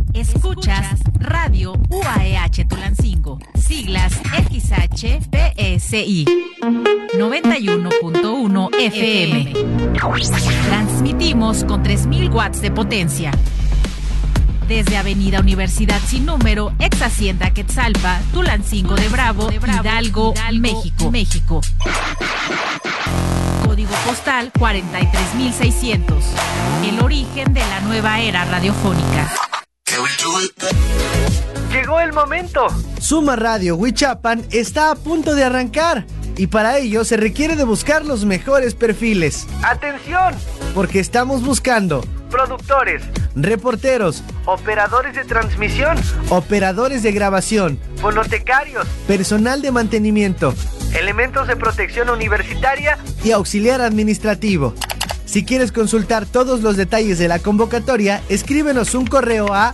Escuchas Radio UAEH Tulancingo, siglas XHPSI 91.1 FM. Transmitimos con 3000 watts de potencia. Desde Avenida Universidad Sin Número, ex Hacienda Quetzalpa, Tulancingo de Bravo, Hidalgo, México. Código postal 43600. El origen de la nueva era radiofónica. Llegó el momento. Suma Radio Huichapan está a punto de arrancar y para ello se requiere de buscar los mejores perfiles. ¡Atención! Porque estamos buscando productores, reporteros, operadores de transmisión, operadores de grabación, fonotecarios, personal de mantenimiento, elementos de protección universitaria y auxiliar administrativo. Si quieres consultar todos los detalles de la convocatoria, escríbenos un correo a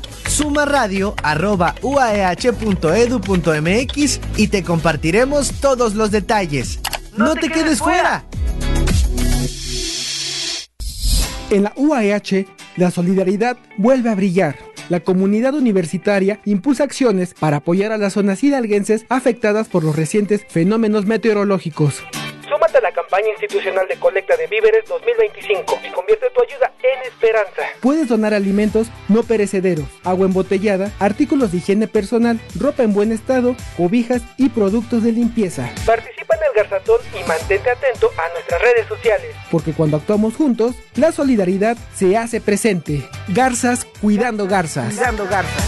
sumaradio@uaeh.edu.mx y te compartiremos todos los detalles. ¡No te quedes fuera! En la UAEH, la solidaridad vuelve a brillar. La comunidad universitaria impulsa acciones para apoyar a las zonas hidalguenses afectadas por los recientes fenómenos meteorológicos. Súmate a la campaña institucional de colecta de víveres 2025 y convierte tu ayuda en esperanza. Puedes donar alimentos no perecederos, agua embotellada, artículos de higiene personal, ropa en buen estado, cobijas y productos de limpieza. Participa en el Garzatón y mantente atento a nuestras redes sociales. Porque cuando actuamos juntos, la solidaridad se hace presente. Garzas cuidando garzas. Cuidando garzas.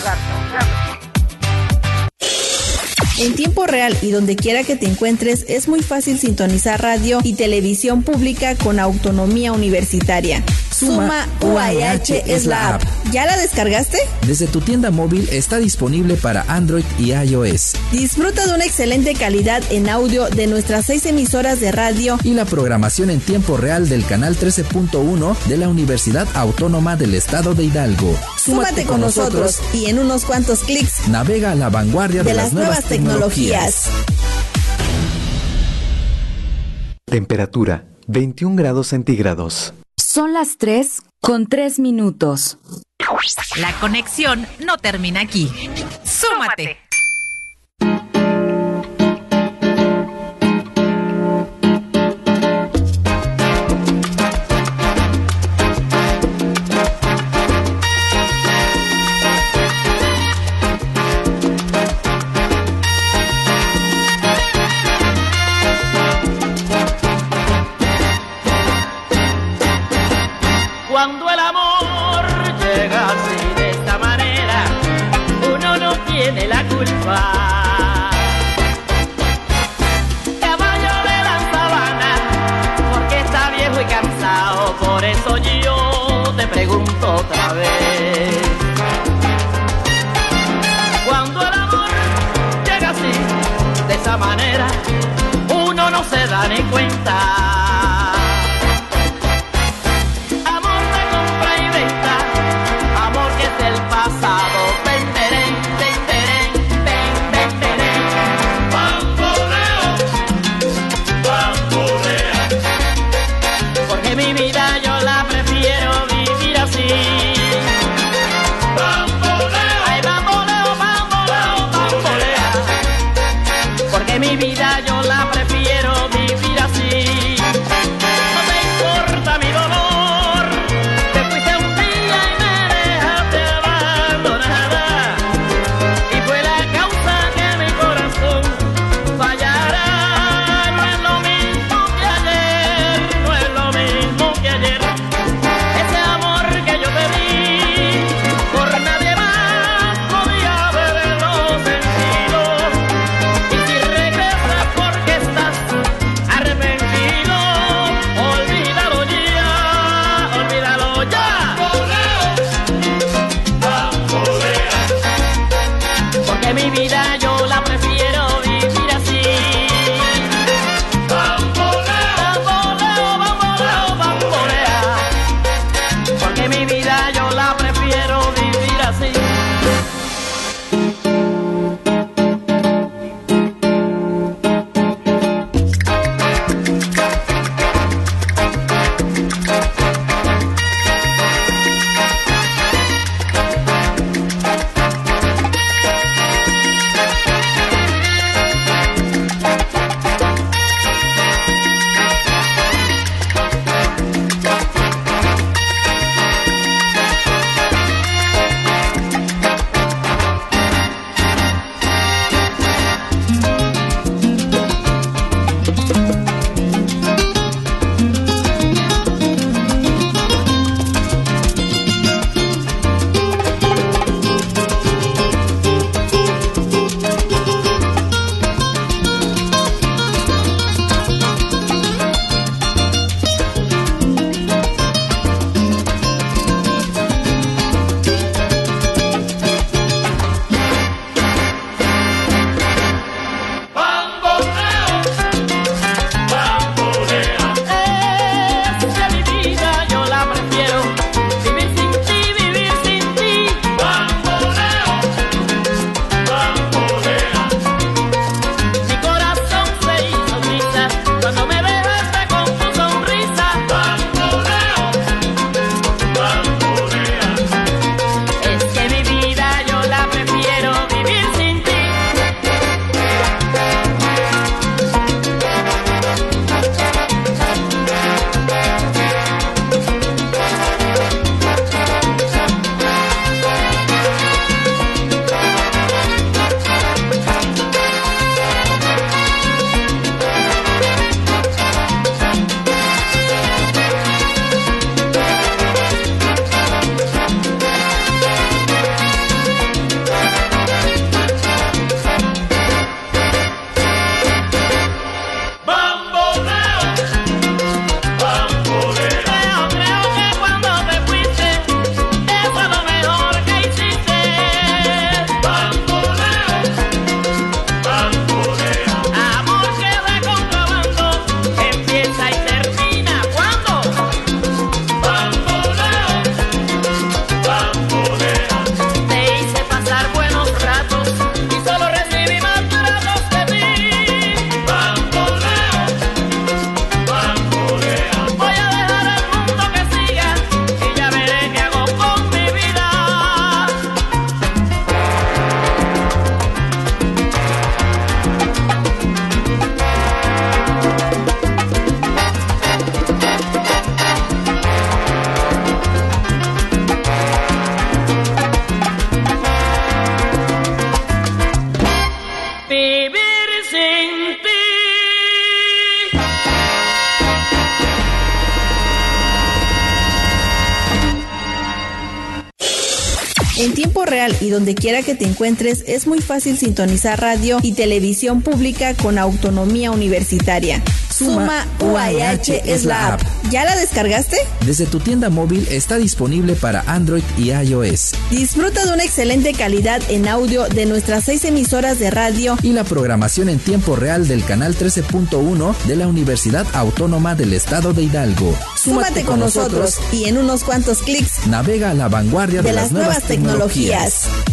En tiempo real y donde quiera que te encuentres, es muy fácil sintonizar radio y televisión pública con autonomía universitaria. Suma UAEH es la app. ¿Ya la descargaste? Desde tu tienda móvil está disponible para Android y iOS. Disfruta de una excelente calidad en audio de nuestras 6 emisoras de radio y la programación en tiempo real del canal 13.1 de la Universidad Autónoma del Estado de Hidalgo. Súmate con nosotros y en unos cuantos clics navega a la vanguardia de las nuevas tecnologías. Temperatura 21 grados centígrados. Son las 3:03. La conexión no termina aquí. ¡Súmate! Cuando el amor llega así de esta manera, uno no tiene la culpa. Caballo de la sabana, porque está viejo y cansado, por eso yo te pregunto otra vez. Cuando el amor llega así de esa manera, uno no se da ni cuenta. Mi vida yo la prefiero vivir así. En tiempo real y donde quiera que te encuentres, es muy fácil sintonizar radio y televisión pública con autonomía universitaria. Suma UAH es la app. ¿Ya la descargaste? Desde tu tienda móvil está disponible para Android y iOS. Disfruta de una excelente calidad en audio de nuestras 6 emisoras de radio y la programación en tiempo real del canal 13.1 de la Universidad Autónoma del Estado de Hidalgo. Súmate con nosotros y en unos cuantos clics navega a la vanguardia de las nuevas tecnologías.